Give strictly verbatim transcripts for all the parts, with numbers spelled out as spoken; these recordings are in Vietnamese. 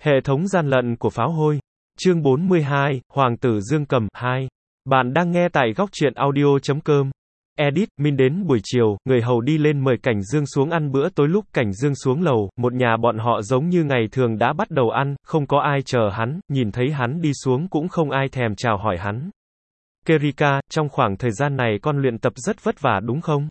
Hệ thống gian lận của pháo hôi. Chương bốn mươi hai, Hoàng tử Dương Cầm, hai. Bạn đang nghe tại góc truyện audio chấm com. Edit, Min đến buổi chiều, người hầu đi lên mời Cảnh Dương xuống ăn bữa tối. Lúc Cảnh Dương xuống lầu, một nhà bọn họ giống như ngày thường đã bắt đầu ăn, không có ai chờ hắn, nhìn thấy hắn đi xuống cũng không ai thèm chào hỏi hắn. Kerika, trong khoảng thời gian này con luyện tập rất vất vả đúng không?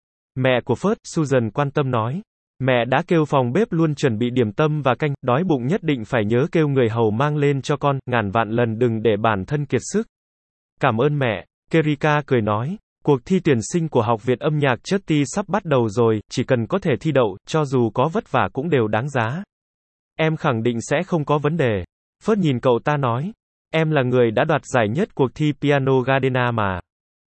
Mẹ của Phớt, Susan quan tâm nói. Mẹ đã kêu phòng bếp luôn chuẩn bị điểm tâm và canh, đói bụng nhất định phải nhớ kêu người hầu mang lên cho con, ngàn vạn lần đừng để bản thân kiệt sức. Cảm ơn mẹ, Kerika cười nói. Cuộc thi tuyển sinh của Học viện âm nhạc Chutty sắp bắt đầu rồi, chỉ cần có thể thi đậu, cho dù có vất vả cũng đều đáng giá. Em khẳng định sẽ không có vấn đề. Phớt nhìn cậu ta nói. Em là người đã đoạt giải nhất cuộc thi Piano Gardena mà.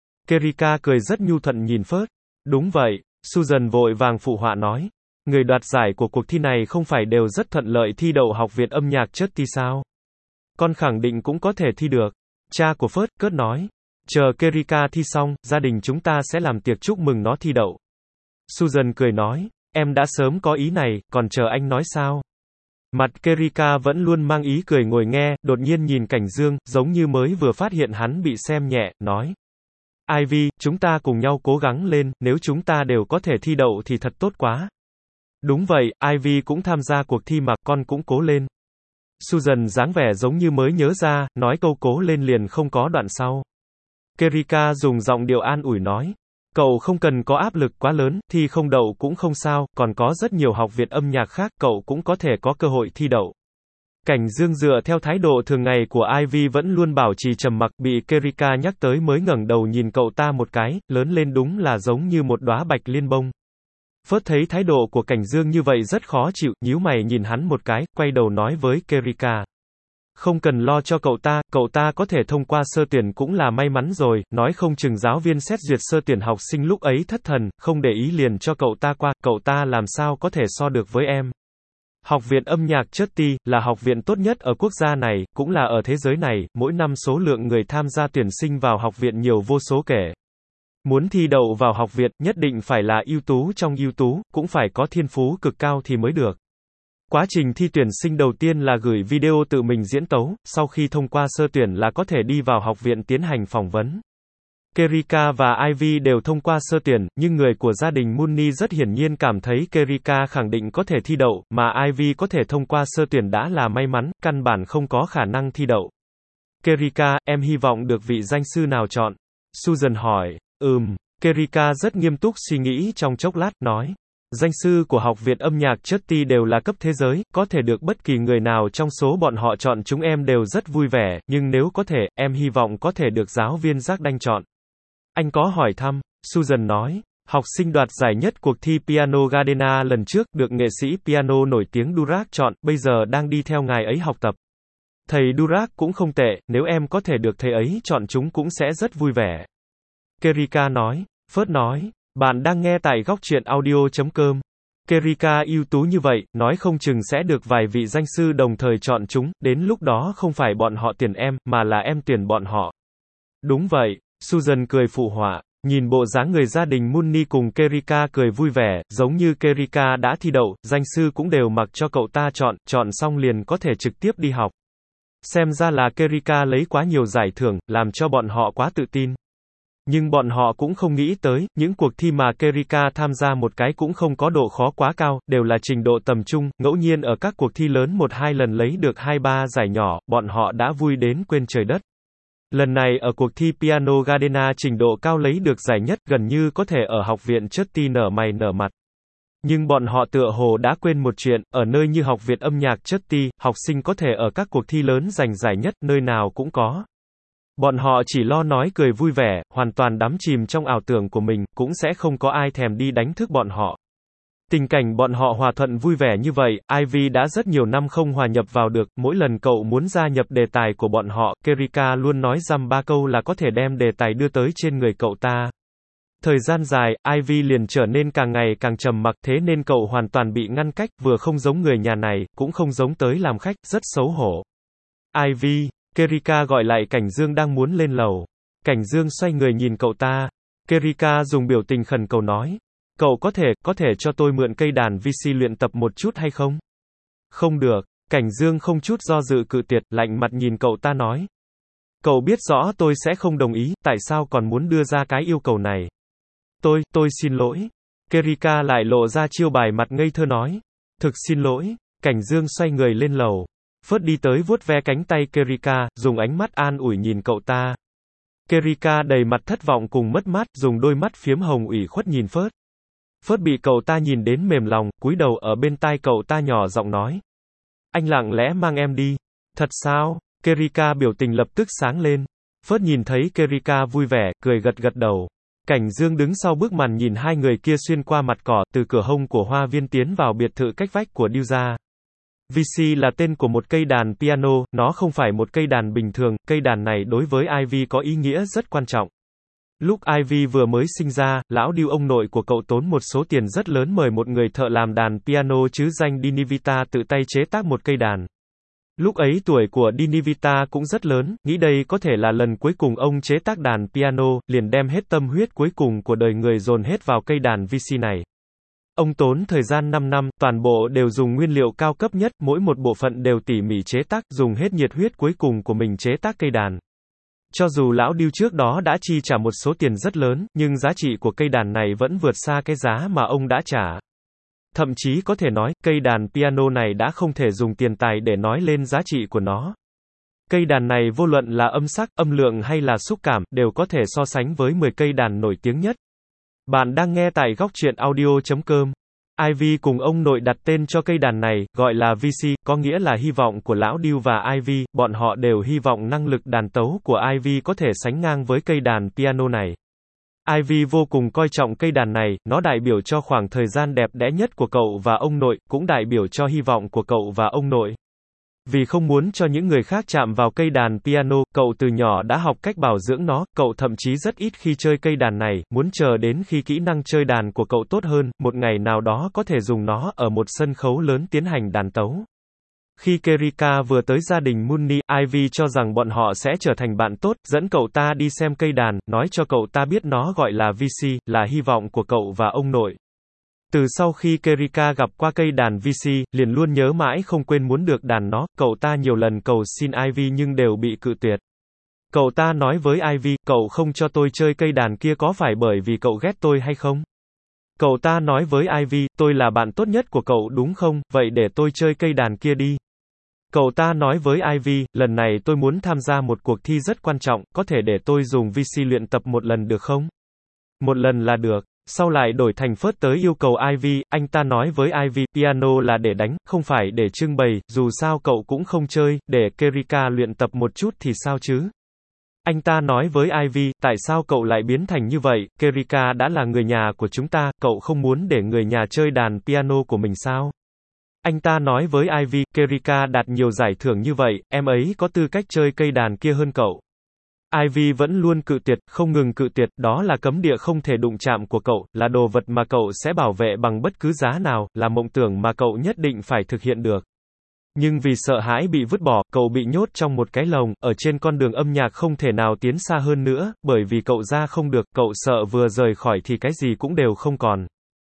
Kerika cười rất nhu thuận nhìn Phớt. Đúng vậy, Susan vội vàng phụ họa nói. Người đoạt giải của cuộc thi này không phải đều rất thuận lợi thi đậu Học viện âm nhạc Chutty sao? Con khẳng định cũng có thể thi được. Cha của Phớt, Cớt nói. Chờ Kerika thi xong, gia đình chúng ta sẽ làm tiệc chúc mừng nó thi đậu. Susan cười nói. Em đã sớm có ý này, còn chờ anh nói sao? Mặt Kerika vẫn luôn mang ý cười ngồi nghe, đột nhiên nhìn Cảnh Dương, giống như mới vừa phát hiện hắn bị xem nhẹ, nói. Ivy, chúng ta cùng nhau cố gắng lên, nếu chúng ta đều có thể thi đậu thì thật tốt quá. Đúng vậy, Ivy cũng tham gia cuộc thi mà, con cũng cố lên. Susan dáng vẻ giống như mới nhớ ra, nói câu cố lên liền không có đoạn sau. Kerika dùng giọng điệu an ủi nói. Cậu không cần có áp lực quá lớn, thi không đậu cũng không sao, còn có rất nhiều học viện âm nhạc khác, cậu cũng có thể có cơ hội thi đậu. Cảnh Dương dựa theo thái độ thường ngày của Ivy vẫn luôn bảo trì trầm mặc, bị Kerika nhắc tới mới ngẩng đầu nhìn cậu ta một cái, lớn lên đúng là giống như một đóa bạch liên bông. Phớt thấy thái độ của Cảnh Dương như vậy rất khó chịu, nhíu mày nhìn hắn một cái, quay đầu nói với Kerika. Không cần lo cho cậu ta, cậu ta có thể thông qua sơ tuyển cũng là may mắn rồi, nói không chừng giáo viên xét duyệt sơ tuyển học sinh lúc ấy thất thần, không để ý liền cho cậu ta qua, cậu ta làm sao có thể so được với em. Học viện âm nhạc Chutty là học viện tốt nhất ở quốc gia này, cũng là ở thế giới này, mỗi năm số lượng người tham gia tuyển sinh vào học viện nhiều vô số kể. Muốn thi đậu vào học viện, nhất định phải là ưu tú trong ưu tú, cũng phải có thiên phú cực cao thì mới được. Quá trình thi tuyển sinh đầu tiên là gửi video tự mình diễn tấu, sau khi thông qua sơ tuyển là có thể đi vào học viện tiến hành phỏng vấn. Kerika và Ivy đều thông qua sơ tuyển, nhưng người của gia đình Mooney rất hiển nhiên cảm thấy Kerika khẳng định có thể thi đậu, mà Ivy có thể thông qua sơ tuyển đã là may mắn, căn bản không có khả năng thi đậu. Kerika, em hy vọng được vị danh sư nào chọn? Susan hỏi. Ừm, Kerika rất nghiêm túc suy nghĩ trong chốc lát, nói. Danh sư của Học viện âm nhạc Chutty đều là cấp thế giới, có thể được bất kỳ người nào trong số bọn họ chọn chúng em đều rất vui vẻ, nhưng nếu có thể, em hy vọng có thể được giáo viên Jack Đanh chọn. Anh có hỏi thăm, Susan nói, học sinh đoạt giải nhất cuộc thi Piano Gardena lần trước, được nghệ sĩ piano nổi tiếng Durack chọn, bây giờ đang đi theo ngài ấy học tập. Thầy Durack cũng không tệ, nếu em có thể được thầy ấy chọn chúng cũng sẽ rất vui vẻ. Kerika nói, Phớt nói, bạn đang nghe tại góc truyện audio chấm com. Kerika ưu tú như vậy, nói không chừng sẽ được vài vị danh sư đồng thời chọn chúng, đến lúc đó không phải bọn họ tuyển em, mà là em tuyển bọn họ. Đúng vậy, Susan cười phụ họa, nhìn bộ dáng người gia đình Mooney cùng Kerika cười vui vẻ, giống như Kerika đã thi đậu, danh sư cũng đều mặc cho cậu ta chọn, chọn xong liền có thể trực tiếp đi học. Xem ra là Kerika lấy quá nhiều giải thưởng, làm cho bọn họ quá tự tin. Nhưng bọn họ cũng không nghĩ tới, những cuộc thi mà Kerika tham gia một cái cũng không có độ khó quá cao, đều là trình độ tầm trung, ngẫu nhiên ở các cuộc thi lớn một hai lần lấy được hai ba giải nhỏ, bọn họ đã vui đến quên trời đất. Lần này ở cuộc thi Piano Gardena trình độ cao lấy được giải nhất, gần như có thể ở học viện Chutty nở mày nở mặt. Nhưng bọn họ tựa hồ đã quên một chuyện, ở nơi như học viện âm nhạc Chutty, học sinh có thể ở các cuộc thi lớn giành giải nhất, nơi nào cũng có. Bọn họ chỉ lo nói cười vui vẻ, hoàn toàn đắm chìm trong ảo tưởng của mình, cũng sẽ không có ai thèm đi đánh thức bọn họ. Tình cảnh bọn họ hòa thuận vui vẻ như vậy, Ivy đã rất nhiều năm không hòa nhập vào được, mỗi lần cậu muốn gia nhập đề tài của bọn họ, Kerika luôn nói dăm ba câu là có thể đem đề tài đưa tới trên người cậu ta. Thời gian dài, Ivy liền trở nên càng ngày càng trầm mặc, thế nên cậu hoàn toàn bị ngăn cách, vừa không giống người nhà này, cũng không giống tới làm khách, rất xấu hổ. Ivy, Kerika gọi lại Cảnh Dương đang muốn lên lầu. Cảnh Dương xoay người nhìn cậu ta. Kerika dùng biểu tình khẩn cầu nói. Cậu có thể, có thể cho tôi mượn cây đàn vi xi luyện tập một chút hay không? Không được. Cảnh Dương không chút do dự cự tuyệt, lạnh mặt nhìn cậu ta nói. Cậu biết rõ tôi sẽ không đồng ý, tại sao còn muốn đưa ra cái yêu cầu này? Tôi, tôi xin lỗi. Kerika lại lộ ra chiêu bài mặt ngây thơ nói. Thực xin lỗi. Cảnh Dương xoay người lên lầu. Phớt đi tới vuốt ve cánh tay Kerika, dùng ánh mắt an ủi nhìn cậu ta. Kerika đầy mặt thất vọng cùng mất mát, dùng đôi mắt phiếm hồng ủy khuất nhìn Phớt. Phớt bị cậu ta nhìn đến mềm lòng, cúi đầu ở bên tai cậu ta nhỏ giọng nói. Anh lặng lẽ mang em đi. Thật sao? Kerika biểu tình lập tức sáng lên. Phớt nhìn thấy Kerika vui vẻ, cười gật gật đầu. Cảnh Dương đứng sau bức màn nhìn hai người kia xuyên qua mặt cỏ, từ cửa hông của hoa viên tiến vào biệt thự cách vách của Điêu gia. vê xê là tên của một cây đàn piano, nó không phải một cây đàn bình thường, cây đàn này đối với Ivy có ý nghĩa rất quan trọng. Lúc Ivy vừa mới sinh ra, lão Điêu ông nội của cậu tốn một số tiền rất lớn mời một người thợ làm đàn piano chứ danh Dinivita tự tay chế tác một cây đàn. Lúc ấy tuổi của Dinivita cũng rất lớn, nghĩ đây có thể là lần cuối cùng ông chế tác đàn piano, liền đem hết tâm huyết cuối cùng của đời người dồn hết vào cây đàn vê xê này. Ông tốn thời gian năm năm, toàn bộ đều dùng nguyên liệu cao cấp nhất, mỗi một bộ phận đều tỉ mỉ chế tác, dùng hết nhiệt huyết cuối cùng của mình chế tác cây đàn. Cho dù lão Điêu trước đó đã chi trả một số tiền rất lớn, nhưng giá trị của cây đàn này vẫn vượt xa cái giá mà ông đã trả. Thậm chí có thể nói, cây đàn piano này đã không thể dùng tiền tài để nói lên giá trị của nó. Cây đàn này vô luận là âm sắc, âm lượng hay là xúc cảm, đều có thể so sánh với mười cây đàn nổi tiếng nhất. Bạn đang nghe tại góc truyện audio chấm com. Ivy cùng ông nội đặt tên cho cây đàn này, gọi là vê xê, có nghĩa là hy vọng của lão Điêu và Ivy, bọn họ đều hy vọng năng lực đàn tấu của Ivy có thể sánh ngang với cây đàn piano này. Ivy vô cùng coi trọng cây đàn này, nó đại biểu cho khoảng thời gian đẹp đẽ nhất của cậu và ông nội, cũng đại biểu cho hy vọng của cậu và ông nội. Vì không muốn cho những người khác chạm vào cây đàn piano, cậu từ nhỏ đã học cách bảo dưỡng nó, cậu thậm chí rất ít khi chơi cây đàn này, muốn chờ đến khi kỹ năng chơi đàn của cậu tốt hơn, một ngày nào đó có thể dùng nó ở một sân khấu lớn tiến hành đàn tấu. Khi Kerika vừa tới gia đình Mooney, Ivy cho rằng bọn họ sẽ trở thành bạn tốt, dẫn cậu ta đi xem cây đàn, nói cho cậu ta biết nó gọi là vê xê, là hy vọng của cậu và ông nội. Từ sau khi Kerika gặp qua cây đàn vê xê, liền luôn nhớ mãi không quên muốn được đàn nó, cậu ta nhiều lần cầu xin Ivy nhưng đều bị cự tuyệt. Cậu ta nói với Ivy, cậu không cho tôi chơi cây đàn kia có phải bởi vì cậu ghét tôi hay không? Cậu ta nói với Ivy, tôi là bạn tốt nhất của cậu đúng không, vậy để tôi chơi cây đàn kia đi. Cậu ta nói với Ivy, lần này tôi muốn tham gia một cuộc thi rất quan trọng, có thể để tôi dùng vê xê luyện tập một lần được không? Một lần là được. Sau lại đổi thành Phớt tới yêu cầu Ivy, anh ta nói với Ivy, piano là để đánh, không phải để trưng bày, dù sao cậu cũng không chơi, để Kerika luyện tập một chút thì sao chứ? Anh ta nói với Ivy, tại sao cậu lại biến thành như vậy, Kerika đã là người nhà của chúng ta, cậu không muốn để người nhà chơi đàn piano của mình sao? Anh ta nói với Ivy, Kerika đạt nhiều giải thưởng như vậy, em ấy có tư cách chơi cây đàn kia hơn cậu. Ivy vẫn luôn cự tuyệt, không ngừng cự tuyệt, đó là cấm địa không thể đụng chạm của cậu, là đồ vật mà cậu sẽ bảo vệ bằng bất cứ giá nào, là mộng tưởng mà cậu nhất định phải thực hiện được. Nhưng vì sợ hãi bị vứt bỏ, cậu bị nhốt trong một cái lồng, ở trên con đường âm nhạc không thể nào tiến xa hơn nữa, bởi vì cậu ra không được, cậu sợ vừa rời khỏi thì cái gì cũng đều không còn.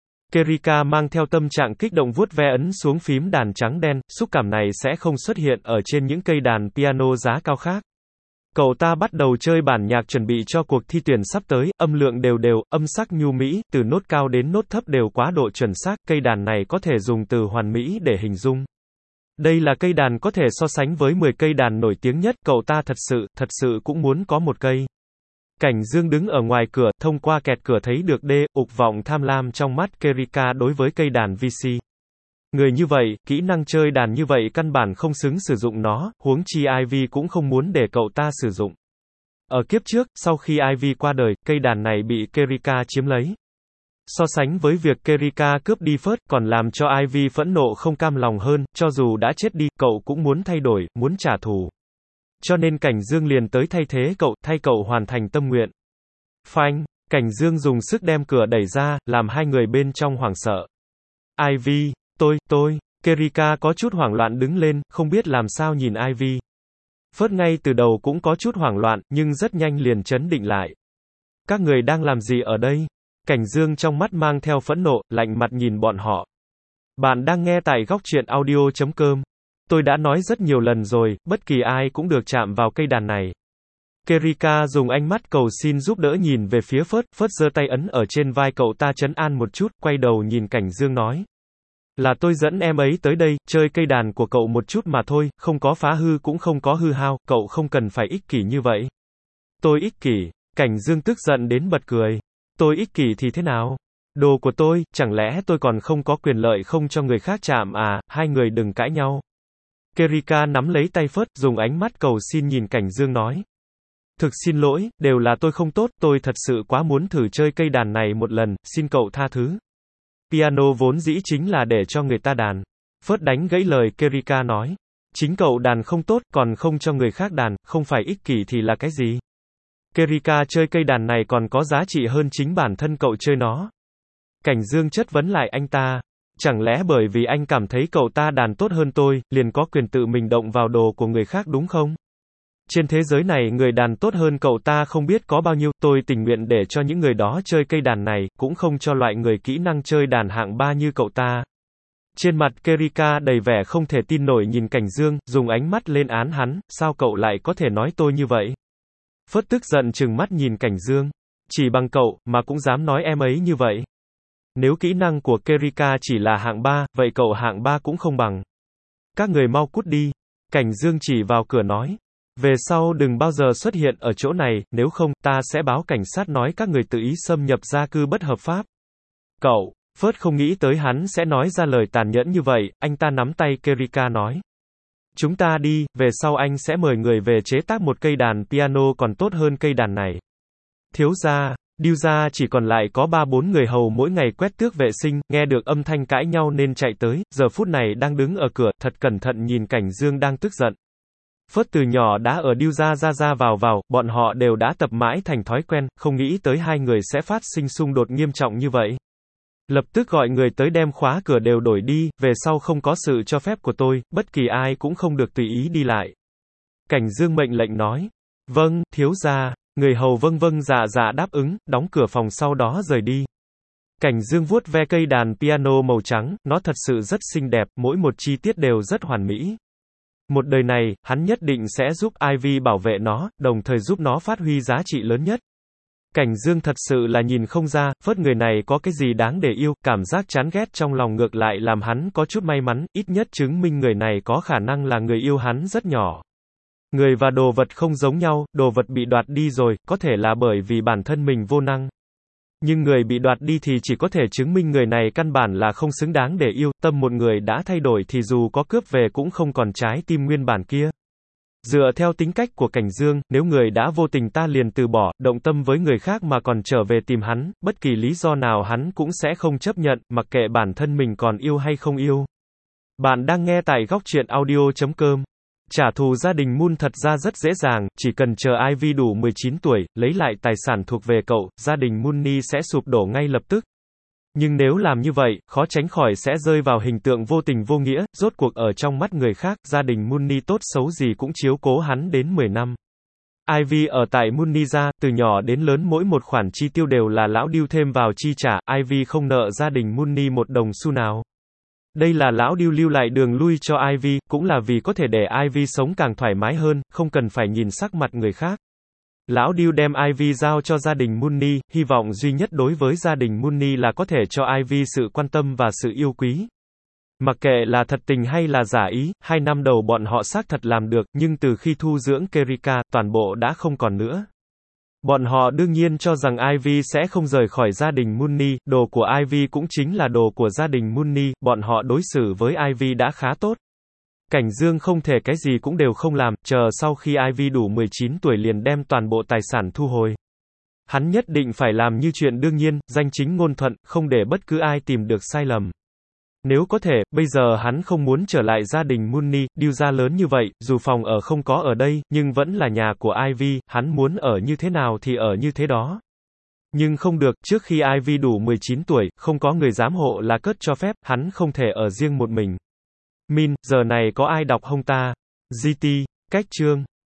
Kerika mang theo tâm trạng kích động vuốt ve ấn xuống phím đàn trắng đen, xúc cảm này sẽ không xuất hiện ở trên những cây đàn piano giá cao khác. Cậu ta bắt đầu chơi bản nhạc chuẩn bị cho cuộc thi tuyển sắp tới, âm lượng đều đều, âm sắc nhu mỹ, từ nốt cao đến nốt thấp đều quá độ chuẩn xác, cây đàn này có thể dùng từ hoàn mỹ để hình dung. Đây là cây đàn có thể so sánh với mười cây đàn nổi tiếng nhất, cậu ta thật sự, thật sự cũng muốn có một cây. Cảnh Dương đứng ở ngoài cửa, thông qua kẹt cửa thấy được đê, ục vọng tham lam trong mắt Kerika đối với cây đàn vê xê. Người như vậy, kỹ năng chơi đàn như vậy căn bản không xứng sử dụng nó, huống chi Ivy cũng không muốn để cậu ta sử dụng. Ở kiếp trước, sau khi Ivy qua đời, cây đàn này bị Kerika chiếm lấy. So sánh với việc Kerika cướp đi Phớt, còn làm cho Ivy phẫn nộ không cam lòng hơn, cho dù đã chết đi, cậu cũng muốn thay đổi, muốn trả thù. Cho nên Cảnh Dương liền tới thay thế cậu, thay cậu hoàn thành tâm nguyện. Phanh, Cảnh Dương dùng sức đem cửa đẩy ra, làm hai người bên trong hoảng sợ. Ivy, tôi, tôi, Kerika có chút hoảng loạn đứng lên, không biết làm sao nhìn Ivy. Phớt ngay từ đầu cũng có chút hoảng loạn, nhưng rất nhanh liền trấn định lại. Các người đang làm gì ở đây? Cảnh Dương trong mắt mang theo phẫn nộ, lạnh mặt nhìn bọn họ. Bạn đang nghe tại góc truyện audio chấm com. Tôi đã nói rất nhiều lần rồi, bất kỳ ai cũng được chạm vào cây đàn này. Kerika dùng ánh mắt cầu xin giúp đỡ nhìn về phía Phớt, Phớt giơ tay ấn ở trên vai cậu ta trấn an một chút, quay đầu nhìn Cảnh Dương nói. Là tôi dẫn em ấy tới đây, chơi cây đàn của cậu một chút mà thôi, không có phá hư cũng không có hư hao, cậu không cần phải ích kỷ như vậy. Tôi ích kỷ, Cảnh Dương tức giận đến bật cười. Tôi ích kỷ thì thế nào? Đồ của tôi, chẳng lẽ tôi còn không có quyền lợi không cho người khác chạm à, hai người đừng cãi nhau. Kerika nắm lấy tay Phớt, dùng ánh mắt cầu xin nhìn Cảnh Dương nói. Thực xin lỗi, đều là tôi không tốt, tôi thật sự quá muốn thử chơi cây đàn này một lần, xin cậu tha thứ. Piano vốn dĩ chính là để cho người ta đàn. Phớt đánh gãy lời Kerika nói. Chính cậu đàn không tốt, còn không cho người khác đàn, không phải ích kỷ thì là cái gì? Kerika chơi cây đàn này còn có giá trị hơn chính bản thân cậu chơi nó. Cảnh Dương chất vấn lại anh ta. Chẳng lẽ bởi vì anh cảm thấy cậu ta đàn tốt hơn tôi, liền có quyền tự mình động vào đồ của người khác đúng không? Trên thế giới này người đàn tốt hơn cậu ta không biết có bao nhiêu, tôi tình nguyện để cho những người đó chơi cây đàn này, cũng không cho loại người kỹ năng chơi đàn hạng ba như cậu ta. Trên mặt Kerika đầy vẻ không thể tin nổi nhìn Cảnh Dương, dùng ánh mắt lên án hắn, sao cậu lại có thể nói tôi như vậy? Phớt tức giận trừng mắt nhìn Cảnh Dương. Chỉ bằng cậu, mà cũng dám nói em ấy như vậy. Nếu kỹ năng của Kerika chỉ là hạng ba, vậy cậu hạng ba cũng không bằng. Các người mau cút đi. Cảnh Dương chỉ vào cửa nói. Về sau đừng bao giờ xuất hiện ở chỗ này, nếu không, ta sẽ báo cảnh sát nói các người tự ý xâm nhập gia cư bất hợp pháp. Cậu, Phớt không nghĩ tới hắn sẽ nói ra lời tàn nhẫn như vậy, anh ta nắm tay Kerika nói. Chúng ta đi, về sau anh sẽ mời người về chế tác một cây đàn piano còn tốt hơn cây đàn này. Thiếu gia, Điêu gia chỉ còn lại có ba bốn người hầu mỗi ngày quét tước vệ sinh, nghe được âm thanh cãi nhau nên chạy tới, giờ phút này đang đứng ở cửa, thật cẩn thận nhìn Cảnh Dương đang tức giận. Phớt từ nhỏ đã ở Điêu gia ra ra vào vào, bọn họ đều đã tập mãi thành thói quen, không nghĩ tới hai người sẽ phát sinh xung đột nghiêm trọng như vậy. Lập tức gọi người tới đem khóa cửa đều đổi đi, về sau không có sự cho phép của tôi, bất kỳ ai cũng không được tùy ý đi lại. Cảnh Dương mệnh lệnh nói. Vâng, thiếu gia. Người hầu vâng vâng dạ dạ đáp ứng, đóng cửa phòng sau đó rời đi. Cảnh Dương vuốt ve cây đàn piano màu trắng, nó thật sự rất xinh đẹp, mỗi một chi tiết đều rất hoàn mỹ. Một đời này, hắn nhất định sẽ giúp Ivy bảo vệ nó, đồng thời giúp nó phát huy giá trị lớn nhất. Cảnh Dương thật sự là nhìn không ra, Phớt người này có cái gì đáng để yêu, cảm giác chán ghét trong lòng ngược lại làm hắn có chút may mắn, ít nhất chứng minh người này có khả năng là người yêu hắn rất nhỏ. Người và đồ vật không giống nhau, đồ vật bị đoạt đi rồi, có thể là bởi vì bản thân mình vô năng. Nhưng người bị đoạt đi thì chỉ có thể chứng minh người này căn bản là không xứng đáng để yêu, tâm một người đã thay đổi thì dù có cướp về cũng không còn trái tim nguyên bản kia. Dựa theo tính cách của Cảnh Dương, nếu người đã vô tình ta liền từ bỏ, động tâm với người khác mà còn trở về tìm hắn, bất kỳ lý do nào hắn cũng sẽ không chấp nhận, mặc kệ bản thân mình còn yêu hay không yêu. Bạn đang nghe tại góc truyện audio chấm com. Trả thù gia đình Moon thật ra rất dễ dàng, chỉ cần chờ Ivy đủ mười chín tuổi, lấy lại tài sản thuộc về cậu, gia đình Mooney sẽ sụp đổ ngay lập tức. Nhưng nếu làm như vậy, khó tránh khỏi sẽ rơi vào hình tượng vô tình vô nghĩa, rốt cuộc ở trong mắt người khác, gia đình Mooney tốt xấu gì cũng chiếu cố hắn đến mười năm. Ivy ở tại Mooney gia, từ nhỏ đến lớn mỗi một khoản chi tiêu đều là lão Điêu thêm vào chi trả, Ivy không nợ gia đình Mooney một đồng xu nào. Đây là lão Điêu lưu lại đường lui cho Ivy, cũng là vì có thể để Ivy sống càng thoải mái hơn, không cần phải nhìn sắc mặt người khác. Lão Điêu đem Ivy giao cho gia đình Mooney, hy vọng duy nhất đối với gia đình Mooney là có thể cho Ivy sự quan tâm và sự yêu quý. Mặc kệ là thật tình hay là giả ý, hai năm đầu bọn họ xác thật làm được, nhưng từ khi thu dưỡng Kerika, toàn bộ đã không còn nữa. Bọn họ đương nhiên cho rằng Ivy sẽ không rời khỏi gia đình Mooney, đồ của Ivy cũng chính là đồ của gia đình Mooney, bọn họ đối xử với Ivy đã khá tốt. Cảnh Dương không thể cái gì cũng đều không làm, chờ sau khi Ivy đủ mười chín tuổi liền đem toàn bộ tài sản thu hồi. Hắn nhất định phải làm như chuyện đương nhiên, danh chính ngôn thuận, không để bất cứ ai tìm được sai lầm. Nếu có thể, bây giờ hắn không muốn trở lại gia đình Mooney, Điêu gia lớn như vậy, dù phòng ở không có ở đây, nhưng vẫn là nhà của Ivy, hắn muốn ở như thế nào thì ở như thế đó. Nhưng không được, trước khi Ivy đủ mười chín tuổi, không có người giám hộ là cất cho phép, hắn không thể ở riêng một mình. Min, giờ này có ai đọc không ta? giê tê, cách chương.